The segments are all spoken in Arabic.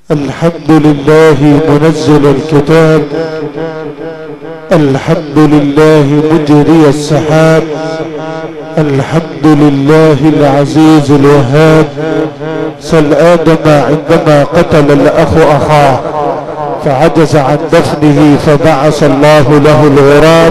الحمد لله منزل الكتاب، الحمد لله مجري السحاب، الحمد لله العزيز الوهاب. سل آدم عندما قتل الأخ أخاه فعجز عن دفنه فبعث الله له الغراب.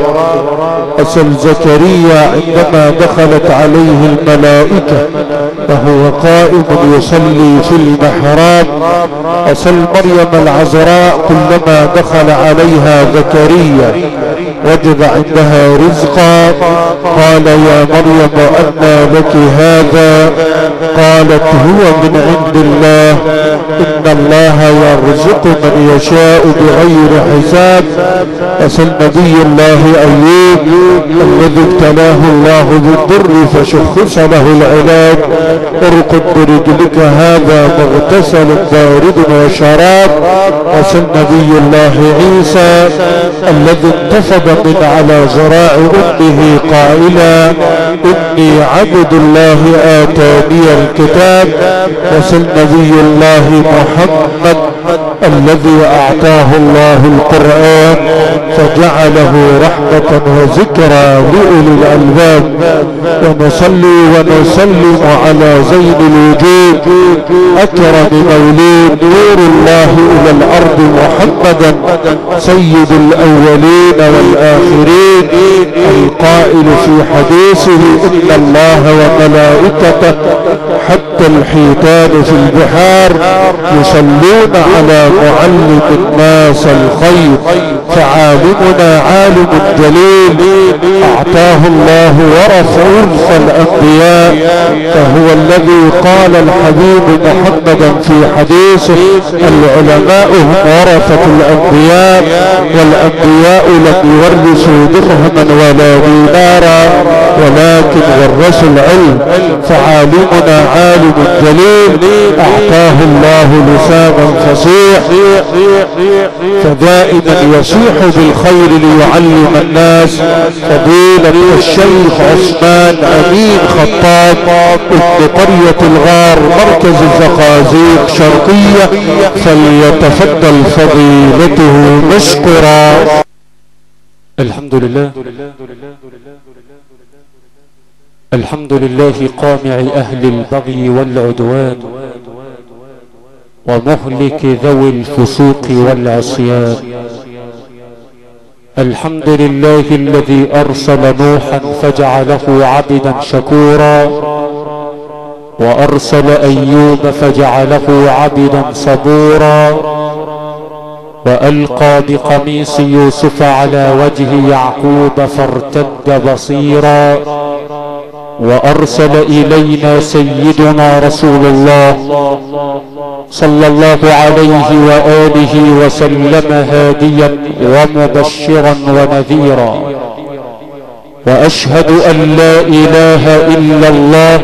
أسل زكريا عندما دخلت عليه الملائكة وهو قائم يصلي في المحراب. أسل مريم العذراء كلما دخل عليها زكريا وجد عندها رزقا قال يا مريم أنى لك هذا؟ قالت هو من عند الله، إن الله يرزق من يشاء بغير حساب. أسل نبي الله أيوب الذي ابتلاه الله بالضر فشخص له العلاج، ارقد برجلك هذا مغتسل بارد وشراب. أسل نبي الله عيسى الذي انتفض من على ذراع أمه قائلا إني عبد الله آتاني الكتاب. وسل نبي الله محمد الذي أعطاه الله القرآن فجعله رحمة وذكرى لأولي الألباب. ونصلي ونسلم على زين الوجود أكرم مولود نور الله إلى الأرض محمدا سيد الأولين والآخرين، القائل في حديثه إن الله وملائكته حتى الحيتان في البحار يصلون على معلم الناس الخير. فعالمنا عالم جليل أعطاه الله ورث الأنبياء، فهو الذي قال الحبيب محمدا في حديثه العلماء هم ورثة الأنبياء، والأنبياء لم يورثوا درهما ولا دينارا ولكن ورثوا العلم. فعالمنا عالم جليل أعطاه الله لسانا فصيح فدائما يصيح بالخير ليعلم الناس. فضيلة الشيخ عثمان أمين خطاب ابن قرية الغار مركز الزقازيق شرقية، فليتفضل فضيلته مشكورا. الحمد لله، الحمد لله قامع أهل البغي والعدوان ومهلك ذوي الفسوق والعصيان. الحمد لله الذي أرسل نوحا فجعله عبدا شكورا، وأرسل أيوب فجعله عبدا صبورا، وألقى بقميص يوسف على وجه يعقوب فارتد بصيرا، وأرسل إلينا سيدنا رسول الله صلى الله عليه وآله وسلم هاديا ومبشرا ونذيرا. وأشهد أن لا إله إلا الله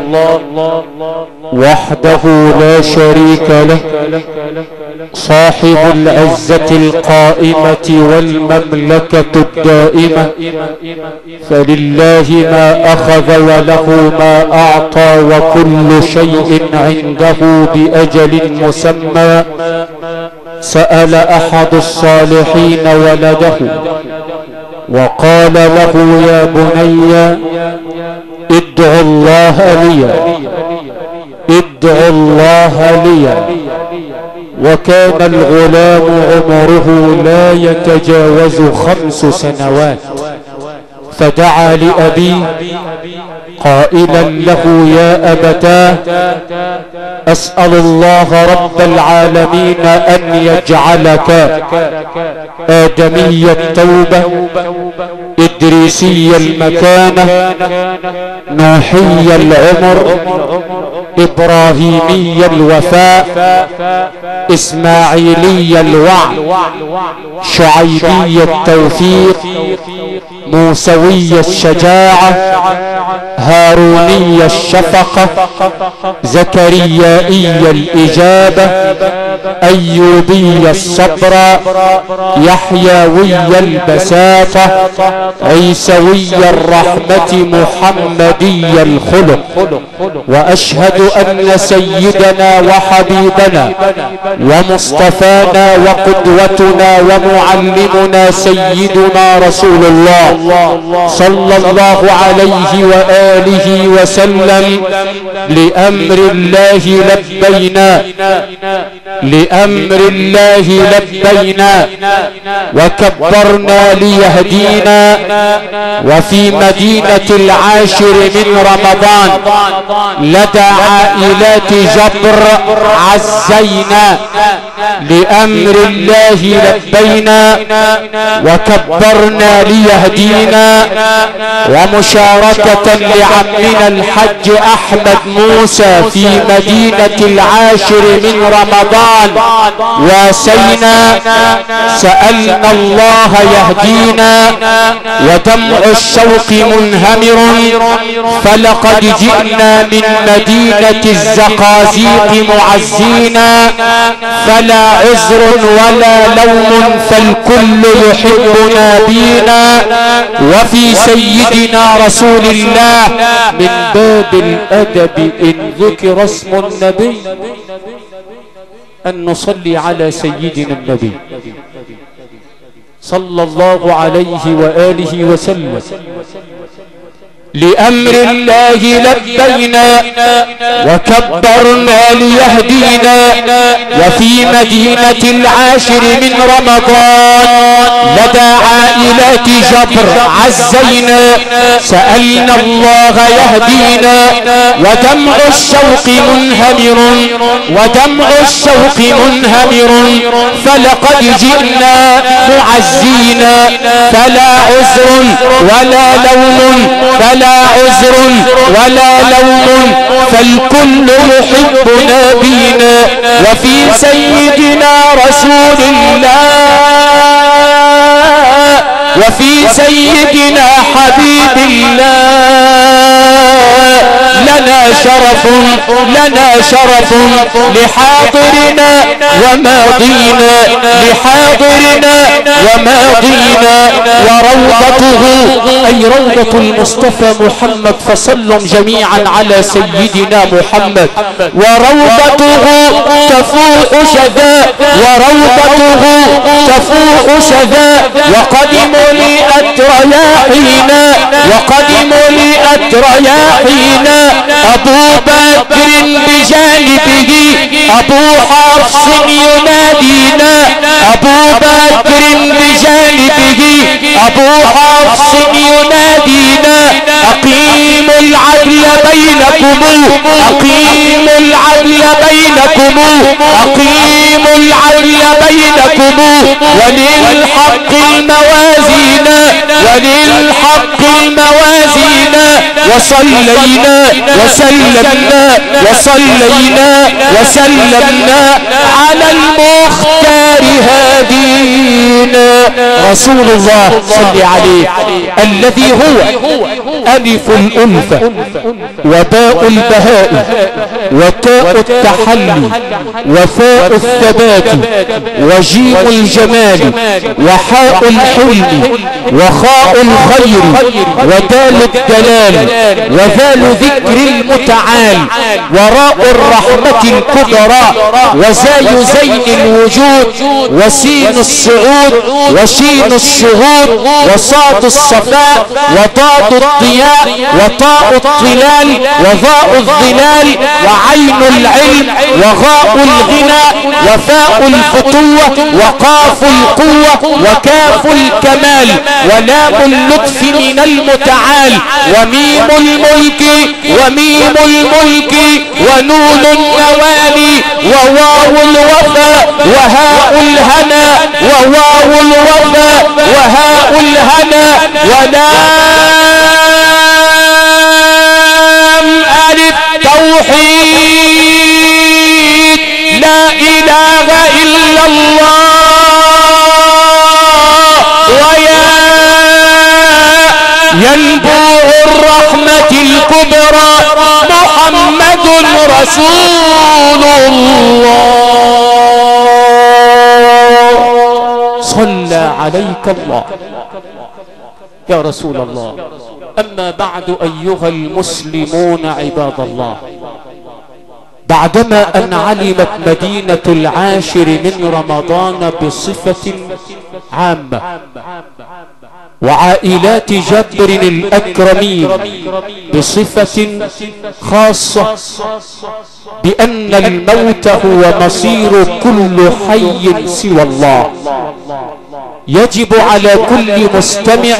وحده لا شريك له صاحب العزة القائمة والمملكة الدائمة، فلله ما أخذ وله ما أعطى وكل شيء عنده بأجل مسمى. سأل أحد الصالحين ولده وقال له يا بني ادعو الله لي، ادعو الله لي. وكان الغلام عمره لا يتجاوز 5 سنوات، فدعا لأبيه قائلا له يا أبتاه أسأل الله رب العالمين أن يجعلك آدمي التوبة إدريسي المكانة نوحي العمر إبراهيمي الوفاء إسماعيلي الوعد شعيبي التوفيق موسوي الشجاعة، هاروني الشفقة، زكريائي الإجابة، أيوبي الصبر، يحيوي البساطة، عيسوي الرحمة، محمدي الخلق. وأشهد أن سيدنا وحبيبنا ومصطفانا وقدوتنا ومعلمنا سيدنا رسول الله صلى الله عليه وآله وسلم لأمر الله لبينا، لأمر الله لبينا، وكبرنا ليهدينا. وفي مدينة العاشر من رمضان لدى عائلات جبر عزينا، لأمر الله لبينا وكبرنا ليهدينا. ومشاركة لعمنا الحج أحمد موسى في مدينة العاشر من رمضان واسينا، سألنا الله يهدينا. ودمع الشوق منهمر، فلقد جئنا من مدينة الزقازيق معزينا، فلا عذر ولا لوم فالكل يحبنا بينا. وفي سيدنا رسول الله من باب الأدب إن ذكر اسم النبي أن نصلي على سيدنا النبي صلى الله عليه وآله وسلم. لأمر الله لبينا وكبرنا ليهدينا. وفي مدينة العاشر من رمضان لدى عائلات جبر عزينا، سألنا الله يهدينا. ودمع الشوق منهمر، ودمع الشوق منهمر، فلقد جئنا معزينا. فلا عذر ولا لوم، فلا عذر ولا لوم فالكل يحبنا بينا. وفي سيدنا رسول الله، وفي سيدنا حبيب الله لنا شرف، لنا شرف لحاضرنا وماضينا، لحاضرنا وماضينا. وروضته أي روضة المصطفى محمد، فصلوا جميعا على سيدنا محمد. وروضته تفوق شذا، وروضته تفوق شذا. وقدموا لي أترياحينا، وقدموا لي أترياحينا. أبو بكر بجانبه أبو حفص ينادينا، أبو بكر بجانبه أبو حفص ينادينا. أقيموا العدل بينكم، أقيموا العدل بينكم، أقيموا العدل بينكم. وللحق الموازين، وللحق الموازين. وصلينا وسلمنا، وصلينا وسلمنا على المختار هادينا رسول الله صلى عليه، الذي هو ألف الألفة وباء البهاء وتاء التحلي وفاء الثبات وجيم الجمال وحاء الحلم وخاء الخير ودال الدلال وذال ذكر المتعال وراء الرحمة الكبرى وزاي زين الوجود وسين الصعود وشين الشهود وصاد الصفاء وضاد الضياء وطاء الظلال وضاء الظلال وعين العلم وغاء الغنى وفاء الفتوة وقاف القوة وكاف الكمال ولام اللطف من المتعال وميم الملك وميم الملك ونون النوال وواو الوفاء وهاء الهنا وواو الوفاء وهاء الهنا ولام ألف توحيد لا إله إلا الله ويا ينبوع الرحمة الكبرى محمد رسول الله. صلى عليك الله يا رسول الله. أما بعد أيها المسلمون عباد الله، بعدما أن علمت مدينة العاشر من رمضان بصفة عامة وعائلات جابر الأكرمين بصفة خاصة بأن الموت هو مصير كل حي سوى الله، يجب على كل مستمع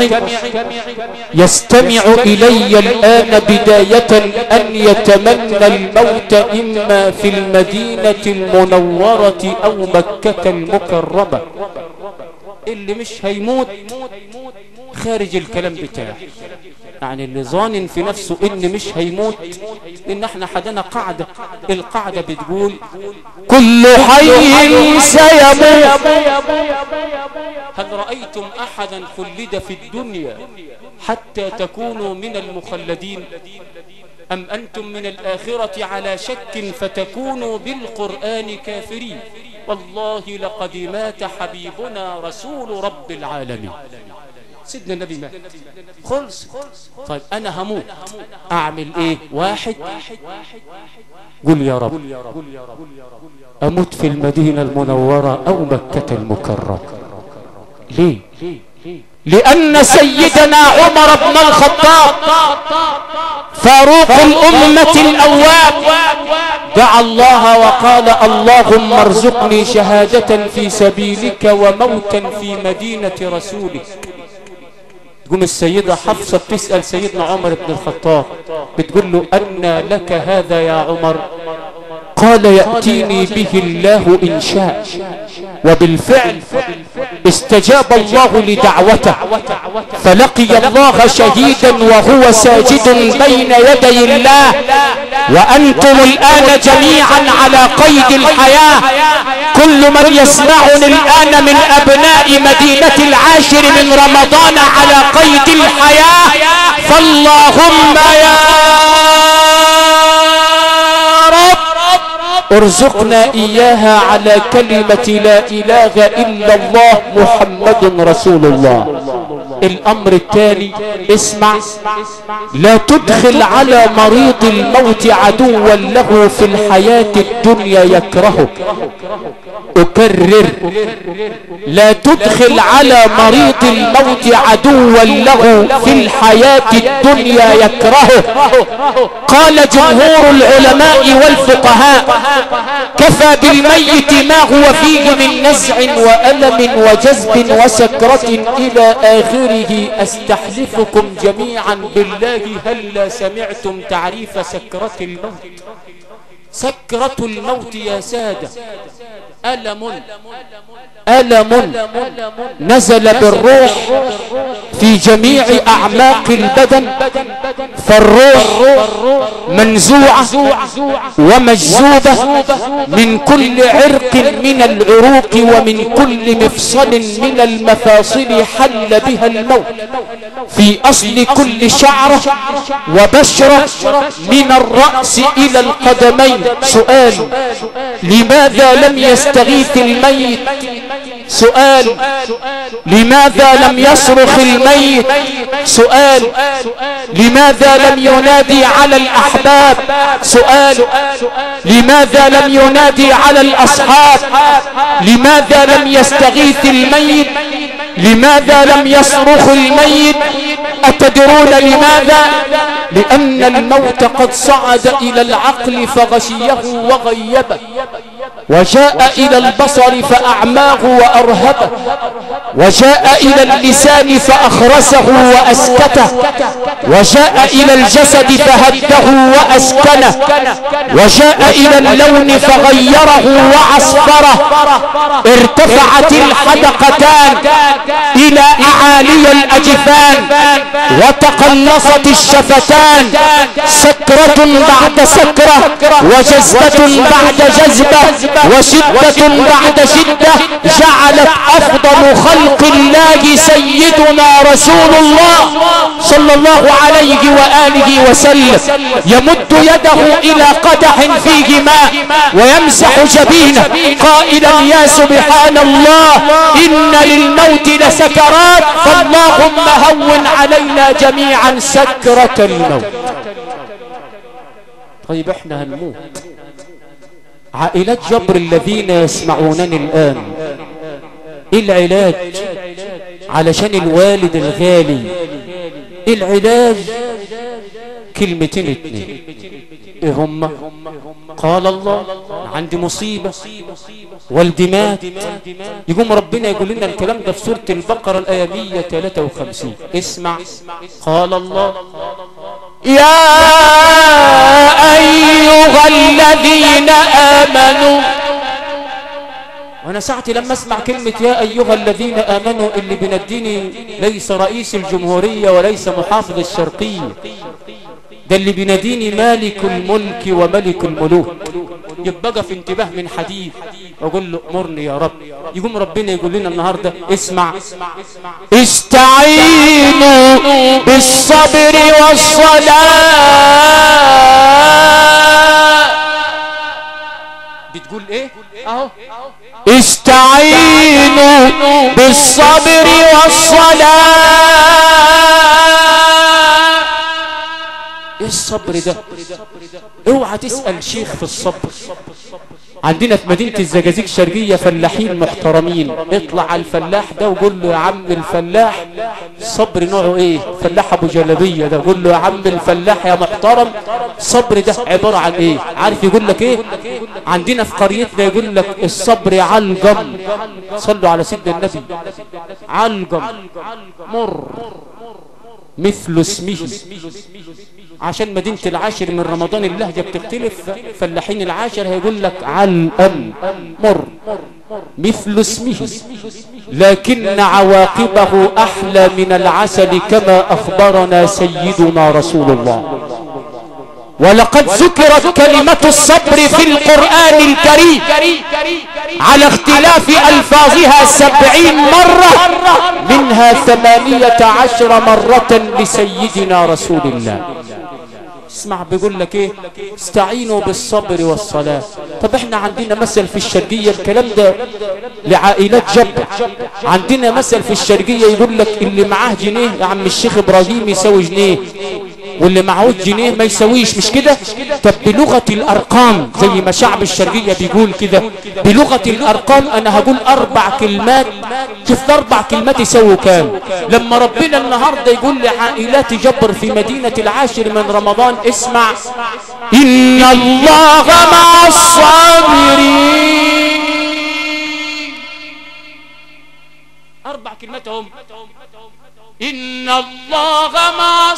يستمع إلي الآن بداية أن يتمنى الموت إما في المدينة المنورة أو مكة المكرمة. اللي مش هيموت خارج الكلام بتاعه، يعني اللي ظانن في نفسه إن مش هيموت، إن احنا حدنا قاعدة، القاعدة بتقول كل حي سيموت. هل رأيتم أحدا خلد في الدنيا حتى تكونوا من المخلدين، أم أنتم من الآخرة على شك فتكونوا بالقرآن كافرين؟ والله لقد مات حبيبنا رسول رب العالمين. سيدنا النبي مات خلص. طيب أنا هموت أعمل إيه؟ واحد، قل يا رب أموت في المدينة المنورة أو مكة المكرمة. ليه؟ لأن سيدنا عمر بن الخطاب فاروق الأمة الأواب دعا الله وقال اللهم ارزقني شهادة في سبيلك وموتا في مدينة رسولك. تقوم السيدة حفصة بتسأل سيدنا عمر بن الخطاب بتقول له أنى لك هذا يا عمر؟ قال يأتيني به الله إن شاء. وبالفعل استجاب الله لدعوته فلقي الله شهيدا وهو ساجد بين يدي الله. وأنتم الآن جميعا على قيد الحياة، كل من يسمعني الآن من أبناء مدينة العاشر من رمضان على قيد الحياة، فاللهم يا ارزقنا إياها على كلمة لا إله إلا الله محمد رسول الله. الأمر الثاني اسمع، لا تدخل على مريض الموت عدوا له في الحياة الدنيا يكرهه. أكرر، لا تدخل على مريض الموت عدوا له في الحياة الدنيا يكرهه. قال جمهور العلماء والفقهاء كفى بالميت ما هو فيه من نزع وألم وجذب وسكرة إلى آخره. أستحلفكم جميعا بالله هلا سمعتم تعريف سكرة الموت؟ سكرة الموت يا سادة ألم نزل بالروح في جميع أعماق البدن، فالروح منزوعة ومجذوبة من كل عرق من العروق ومن كل مفصل من المفاصل حل بها الموت، في أصل كل شعرة وبشرة من الرأس إلى القدمين. سؤال، لماذا لم يستغيث الميت؟ سؤال، لماذا لم يصرخ الميت؟ سؤال، لماذا لم ينادي على الأحباب؟ سؤال، لماذا لم ينادي على الأصحاب؟ لماذا لم يستغيث الميت؟ لماذا لم يصرخ الميت؟ أتدرون لماذا؟ لأن الموت قد صعد إلى العقل فغشيه وغيبه، وجاء إلى البصر فأعماه وأرهبه، وجاء إلى اللسان فأخرسه وأسكته، وجاء إلى الجسد فهده وأسكنه، وجاء إلى اللون فغيره وعصفره. ارتفعت الحدقتان إلى أعالي الأجفان وتقلصت الشفتان، سكرة بعد سكرة وجذبة بعد جذبة وشدة بعد شدة، جعلت أفضل خلق الله سيدنا رسول الله صلى الله عليه وآله وسلم يمد يده إلى قدح فيه ماء ويمسح جبينه قائلا يا سبحان الله إن للموت لسكرات فاللهم هون علينا جميعا سكرة الموت. طيب احنا هنموت، عائلات جبر الذين يسمعونني الآن ايه العلاج علشان الوالد الغالي؟ العلاج كلمتين اتنين، ايه هما؟ قال الله عندي مصيبة والدي مات، يقوم ربنا يقول لنا الكلام ده في سورة البقرة الآية 153. اسمع قال الله يا أيها الذين آمنوا. وانا ساعتي لما اسمع كلمة يا ايها الذين امنوا اللي بيناديني ليس رئيس الجمهورية وليس محافظ الشرقية، ده اللي بيناديني مالك الملك وملك الملوك، يبقى في انتباه من حديث اقول له امرني يا رب. يقوم ربنا يقول لنا النهارده اسمع استعينوا بالصبر والصلاة. بتقول ايه اهو؟ استعينوا بالصبر والصلاة. ايه الصبر ده؟ اوعى تسأل شيخ في الصبر. عندنا في مدينة الزقازيق الشرقية فلاحين محترمين، اطلع على الفلاح ده وقول له يا عم الفلاح صبر نوعه ايه؟ فلاح ابو جلبية ده قول له يا عم الفلاح يا محترم صبر ده عبارة عن ايه؟ عارف يقول لك ايه؟ عندنا في قريتنا يقول لك الصبر علقم، صلوا على سيدنا النبي، علقم مر مثل اسمه. عشان مدينة العاشر من رمضان اللهجة بتختلف، فلاحين العاشر هيقول لك علقم مر مثل اسمه لكن عواقبه أحلى من العسل كما أخبرنا سيدنا رسول الله. ولقد ذكرت كلمة الصبر في القرآن الكريم على اختلاف ألفاظها 70 مرة، منها 18 مرة لسيدنا رسول الله. اسمع بيقول لك ايه؟ استعينوا بالصبر والصلاة. طب احنا عندنا مثل في الشرقية، الكلام ده لعائلات جبر. عندنا مثل في الشرقية يقول لك اللي معاه جنيه يا عم الشيخ ابراهيم يساوي جنيه، واللي معهوش جنيه ما يسويش، مش كده؟ طب بلغة الأرقام زي ما شعب الشرقية بيقول كده، بلغة الأرقام أنا هقول 4 كلمات، شفت 4 كلمات يسووا كام؟ لما ربنا النهاردة يقول لعائلات جبر في مدينة العاشر من رمضان اسمع إن الله مع الصابرين، 4 كلمات هم إن الله مع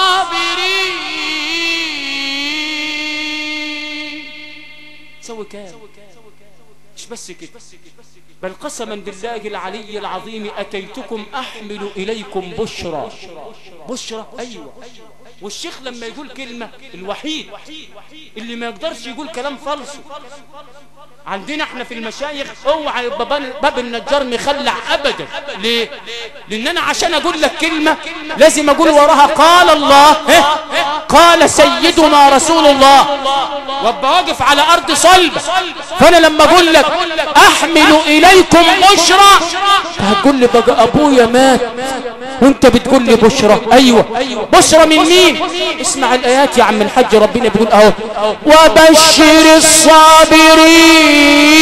الصابرين. تسوي كام؟ مش بس كده، بل قسما بالله العلي العظيم أتيتكم أحمل إليكم بشرى. بشرى أيوة. والشيخ لما يقول كلمة الوحيد اللي ما يقدرش يقول كلام فالصو. عندنا احنا في المشايخ اوعى يبقى باب النجار مخلع ابدا. ليه؟ لان انا عشان اقول لك كلمة لازم اقول وراها قال الله قال سيدنا رسول الله، وابقى واقف على ارض صلبة. فانا لما اقول لك احمل اليكم بشرى هتقول لي بقى ابويا مات وانت بتقول لي بشرى. ايوه بشرى من مين؟ اسمع الايات يا عم الحاج، ربنا بيقول اهو وبشر الصابرين.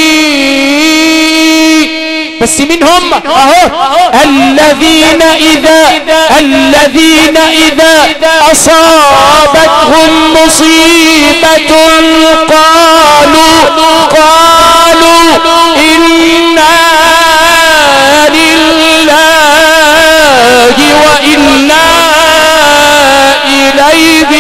بس مين هم؟ اهو الذين اذا اصابتهم مصيبة قالوا انا لله وانا اليه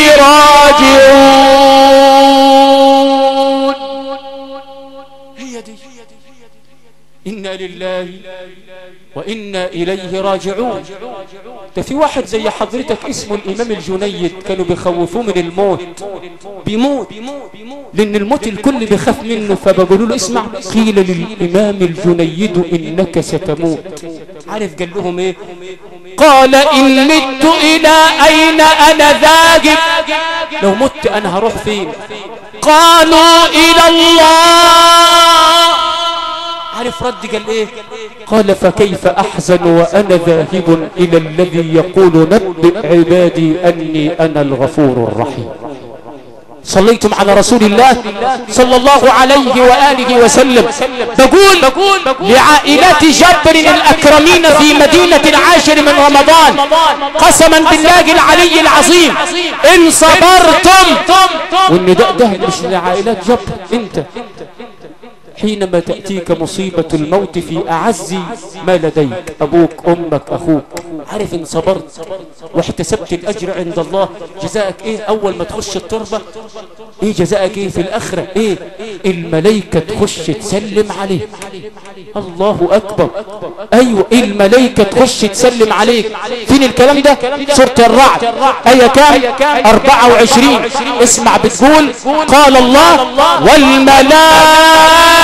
راجعون. هي دي إنا لله وإنا إليه راجعون. ده في واحد زي حضرتك اسمه الإمام الجنيد كانوا بيخوفوه من الموت، بيموت لأن الموت الكل بيخاف منه، فبقولوا له اسمع قيل للإمام الجنيد إنك ستموت. عارف قال لهم إيه؟ قال إن مت إلى أين أنا ذاهب؟ لو مت أنا هروح فين؟ قالوا إلى الله. عارف رد قال إيه؟ قال فكيف أحزن وأنا ذاهب إلى الذي يقول نبئ عبادي أني أنا الغفور الرحيم. صليتم على رسول الله صلى الله عليه وآله وسلم. بقول لعائلات جبر الأكرمين في مدينة العاشر من رمضان قسما بالله العلي العظيم إن صبرتم، والنداء ده مش لعائلات جبر، انت حينما تأتيك مصيبة الموت في أعز ما لديك، أبوك أمك أخوك، عارف إن صبرت واحتسبت الأجر عند الله جزاءك إيه؟ أول ما تخش التربة إيه جزاءك إيه في الآخرة؟ إيه؟ الملائكة تخش تسلم عليك. الله أكبر. أيوة الملائكة تخش تسلم عليك. فين الكلام ده؟ سورة الرعد آية كام؟ 24. اسمع بتقول قال الله والملائكة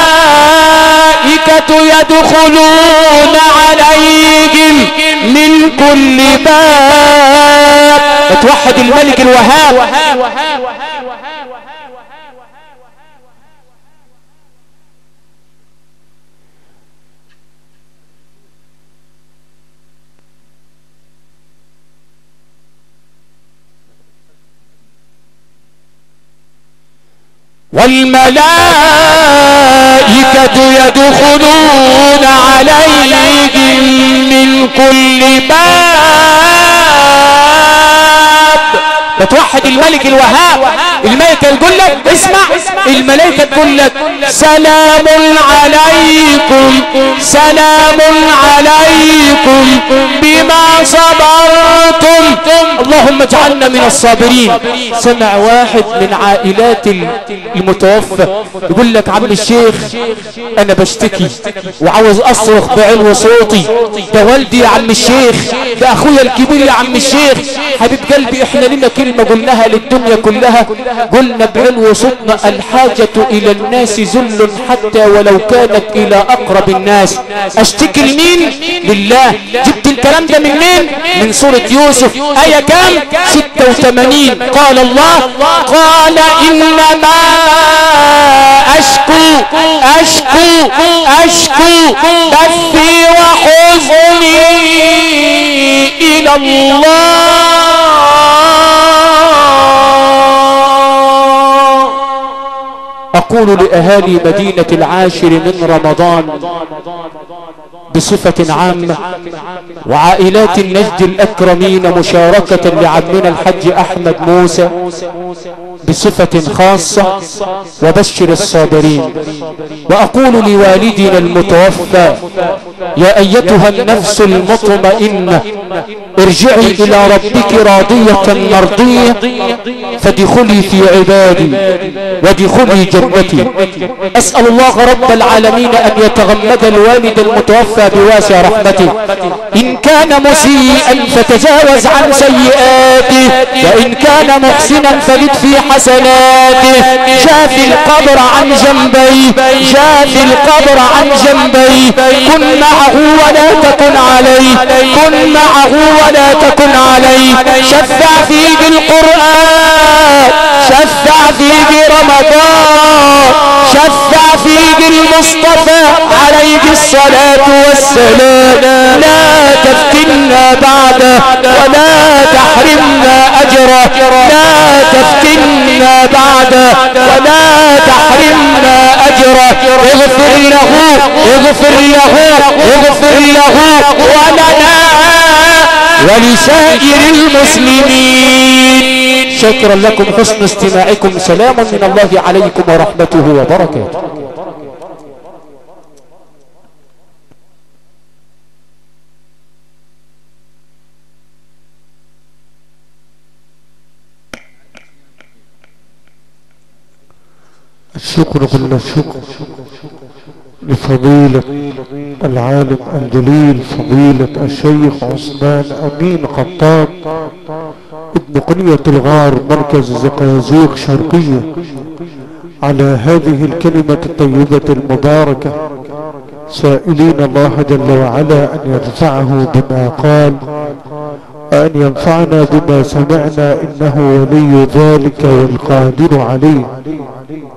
يدخلون عليهم من كل باب. اتوحد الملك الوهاب. والملائكة يدخلون عليهم من كل باب. بتوحد الملك الوهاب. الملائكة تقول لك اسمع، الملائكة تقول لك سلام عليكم سلام عليكم بما صبرتم. اللهم اجعلنا من الصابرين. سمع واحد من عائلات المتوفى يقول لك عم الشيخ انا بشتكي وعاوز اصرخ بعلو صوتي، ده والدي يا عم الشيخ، ده اخويا الكبير يا عم الشيخ. حبيب قلبي احنا لنا كلمة قلناها للدنيا كلها، قلنا بعلو صوتنا الحاجة الى الناس ذل حتى ولو كانت الى اقرب الناس. اشتكي لمين؟ لله. جبت الكلام ده من مين؟ من سورة يوسف آية كام؟ 86. قال الله قال إنما أشكو بثي وحزني إلى الله. أقول لأهالي مدينة العاشر من رمضان بصفة عامة وعائلات النجد الأكرمين مشاركة لعمنا الحج أحمد موسى بصفة خاصة وبشر الصابرين. وأقول لوالدنا المتوفى يا أيتها النفس المطمئنة ارجعي إلى ربك راضية مرضية فادخلي في عبادي وادخلي جنتي. أسأل الله رب العالمين أن يتغمد الوالد المتوفى بواسع رحمته. إن كان مسيئا فتجاوز عن سيئاته، وإن كان محسنا فلد في حسناته. جاف القبر عن جنبي كن معه ولا تكن عليه، شفع فيه بالقرآن، شفع فيه برمضان، شفع فيه المصطفى عليه الصلاة والسلام. لا تفتنا بعده ولا تحرمنا أجره، لا تفتنا بعده ولا تحرمنا أجره. اغفر له ولنا ولسائر المسلمين. شكرا لكم حسن استماعكم. سلام من الله عليكم ورحمته وبركاته. الشكر كل الشكر لفضيلة العالم الجليل فضيلة الشيخ عثمان أمين خطاب ابن قرية الغار مركز زقازيق شرقية على هذه الكلمة الطيبة المباركة سائلين الله جل وعلا أن يرفعه بما قال، وأن ينفعنا بما سمعنا، إنه ولي ذلك والقادر عليه.